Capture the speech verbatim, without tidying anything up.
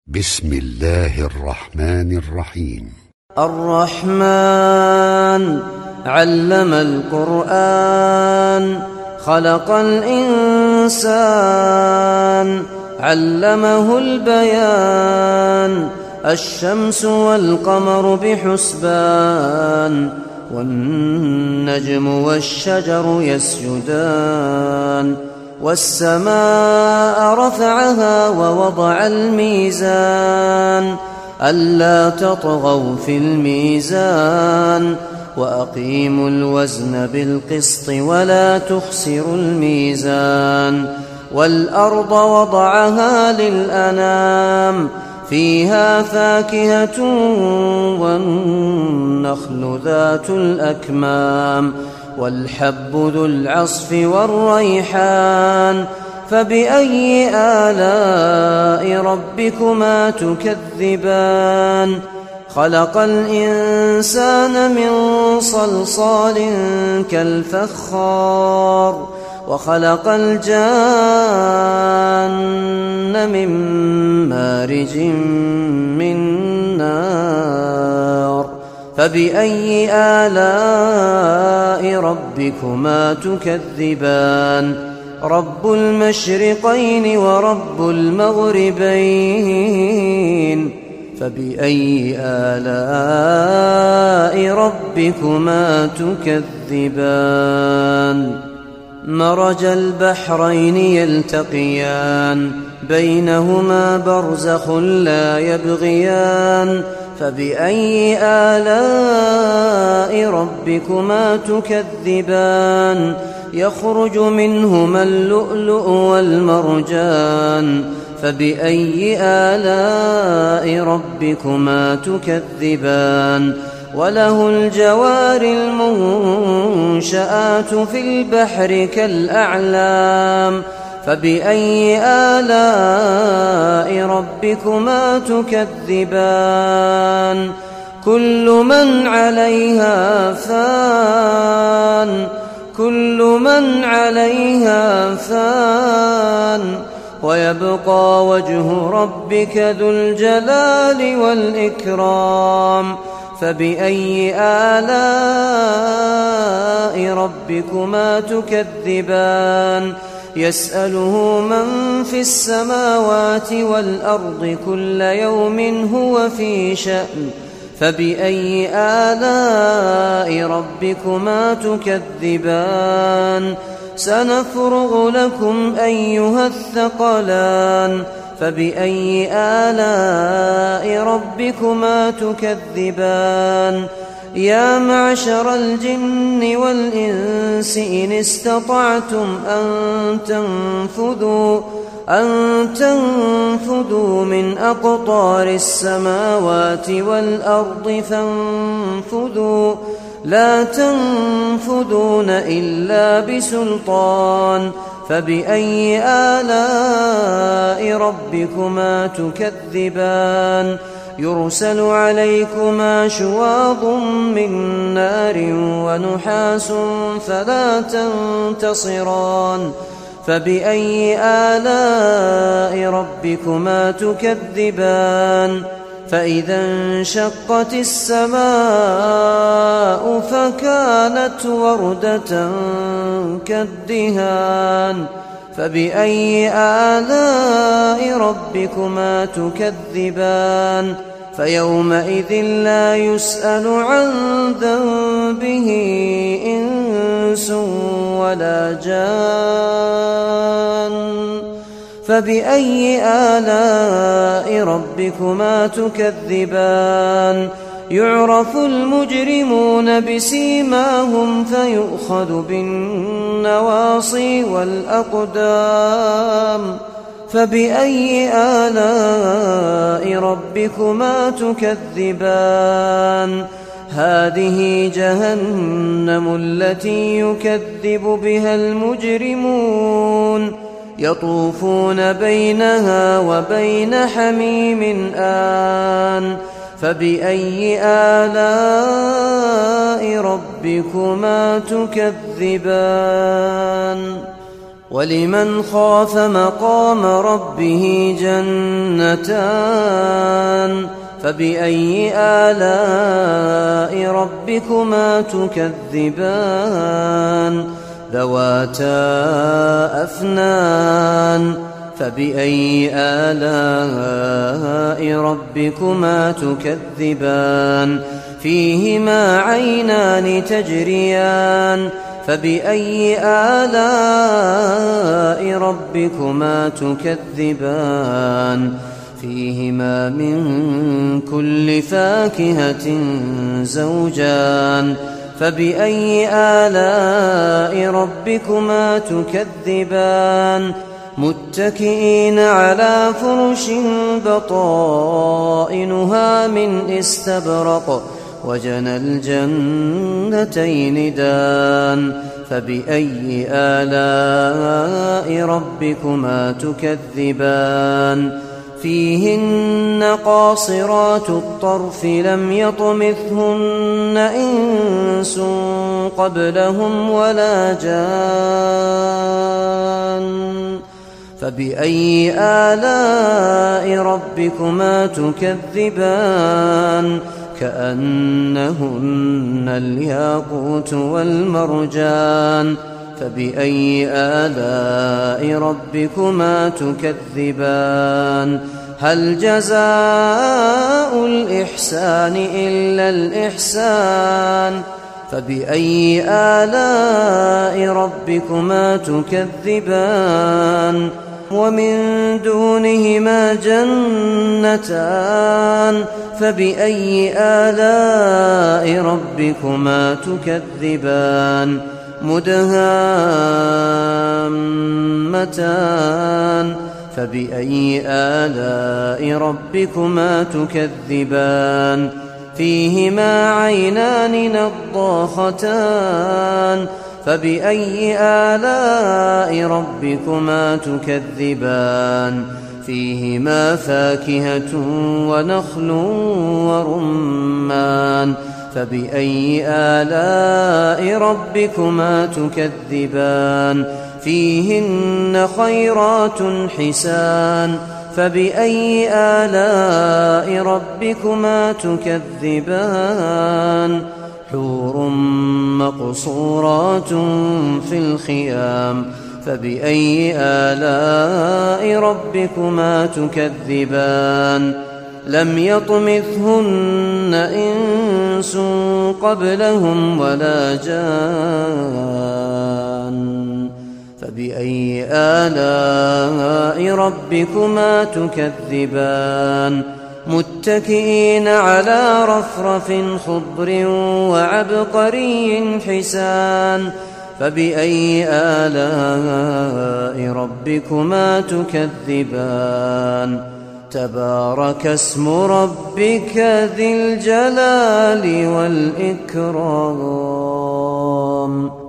بسم الله الرحمن الرحيم. الرحمن علم القرآن خلق الإنسان علمه البيان الشمس والقمر بحسبان والنجم والشجر يسجدان والسماء رفعها ووضع الميزان ألا تطغوا في الميزان وأقيموا الوزن بالقسط ولا تخسروا الميزان والأرض وضعها للأنام فيها فاكهة والنخل ذات الأكمام والحب ذو العصف والريحان فبأي آلاء ربكما تكذبان خلق الإنسان من صلصال كالفخار وخلق الجان من مارج من نار فبأي آلاء ربكما تكذبان رب المشرقين ورب المغربين فبأي آلاء ربكما تكذبان مرج البحرين يلتقيان بينهما برزخ لا يبغيان فبأي آلاء ربكما تكذبان يخرج منهما اللؤلؤ والمرجان فبأي آلاء ربكما تكذبان وله الجوار المنشآت في البحر كالأعلام فبأي آلاء ربكما تكذبان كل من عليها فان كل من عليها فان ويبقى وجه ربك ذو الجلال والإكرام فبأي آلاء ربكما تكذبان يسأله من في السماوات والأرض كل يوم هو في شأن فبأي آلاء ربكما تكذبان سنفرغ لكم أيها الثقلان فبأي آلاء ربكما تكذبان يا معشر الجن والإنس إن استطعتم أن تنفذوا أن تنفذوا من أقطار السماوات والأرض فانفذوا لا تنفذون إلا بسلطان فبأي آلاء ربكما تكذبان يرسل عليكما شواظ من نار ونحاس فلا تنتصران فبأي آلاء ربكما تكذبان فإذا انشقت السماء فكانت وردة كالدهان فبأي آلاء ربكما تكذبان فيومئذ لا يسأل عن ذنبه إنس ولا جان فبأي آلاء ربكما تكذبان يعرف المجرمون بسيماهم فيؤخذ بالنواصي والأقدام فبأي آلاء ربكما تكذبان هذه جهنم التي يكذب بها المجرمون يطوفون بينها وبين حميم آن فبأي آلاء ربكما تكذبان ولمن خاف مقام ربه جنتان فبأي آلاء ربكما تكذبان ذواتا أفنان فبأي آلاء ربكما تكذبان فيهما عينان تجريان فبأي آلاء ربكما تكذبان فيهما من كل فاكهة زوجان فبأي آلاء ربكما تكذبان متكئين على فرش بطائنها من استبرق وجنى الجنتين دان فبأي آلاء ربكما تكذبان فيهن قاصرات الطرف لم يطمثهن إنس قبلهم ولا جان فبأي آلاء ربكما تكذبان كأنهن الياقوت والمرجان فبأي آلاء ربكما تكذبان هل جزاء الإحسان إلا الإحسان فبأي آلاء ربكما تكذبان ومن دونهما جنتان فبأي آلاء ربكما تكذبان مدهامتان فبأي آلاء ربكما تكذبان فيهما عينان نضاختان فبأي آلاء ربكما تكذبان فيهما فاكهة ونخل ورمان فبأي آلاء ربكما تكذبان فيهن خيرات حسان فبأي آلاء ربكما تكذبان حور مقصورات في الخيام فبأي آلاء ربكما تكذبان لم يطمثهن إنس قبلهم ولا جان فبأي آلاء ربكما تكذبان متكئين على رفرف خضر وعبقري حسان فبأي آلاء ربكما تكذبان تبارك اسم ربك ذي الجلال والإكرام